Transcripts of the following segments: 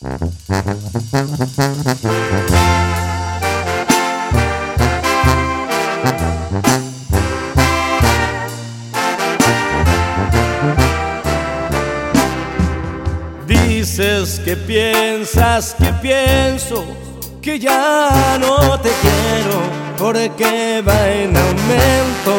Dices que piensas que pienso, que ya no te quiero, porque va en aumento.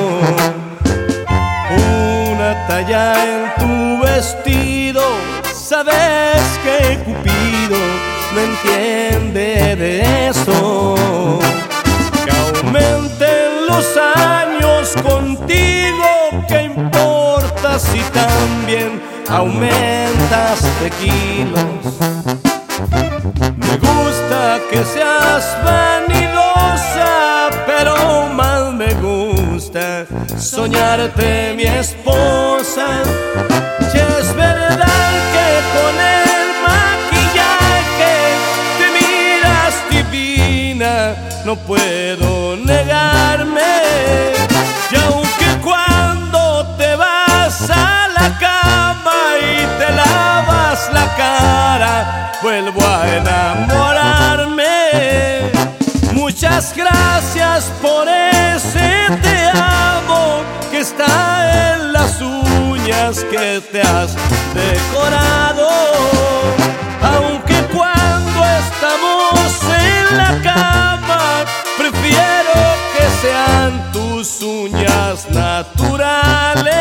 Una talla en tu vestido, sabes que Cupido no entiende de eso. Que aumenten los años contigo, ¿qué importa si también aumentas de kilos? Me gusta que seas vanidosa, pero más me gusta soñarte mi esposa. Si es verdad que con el maquillaje te miras divina, no puedo negarme. Y aunque cuando te vas a la cama y te lavas la cara, vuelvo a enamorarme. Muchas gracias por ese te amo que está en las uñas que te has decorado. Aunque cuando estamos en la cama prefiero que sean tus uñas naturales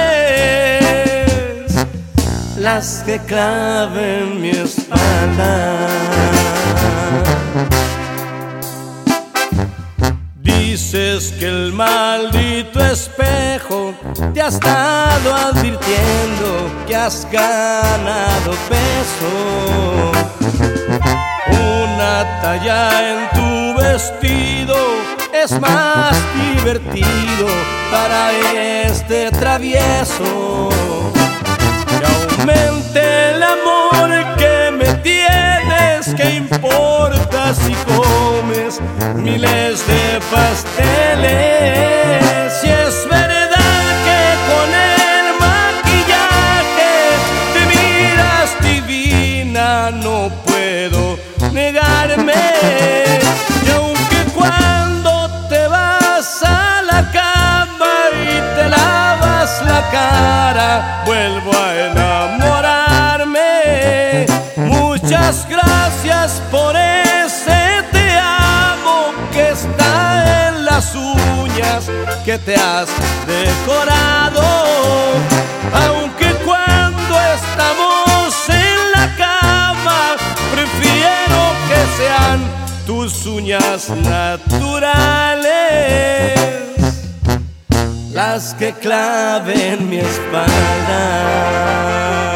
las que claven mi espalda. Dices que el maldito espejo te ha estado advirtiendo que has ganado peso. Una talla en tu vestido es más divertido para este travieso. Que aumente el amor que me tienes, ¿qué importa si comes miles de pasteles? Si es verdad que con el maquillaje te miras divina, no puedo negarme. Y aunque cuando te vas a la cama y te lavas la cara, vuelvo a enamorarme. Muchas gracias por ese te amo que está en las uñas que te has decorado. Aunque cuando estamos en la cama prefiero que sean tus uñas naturales las que claven mi espalda.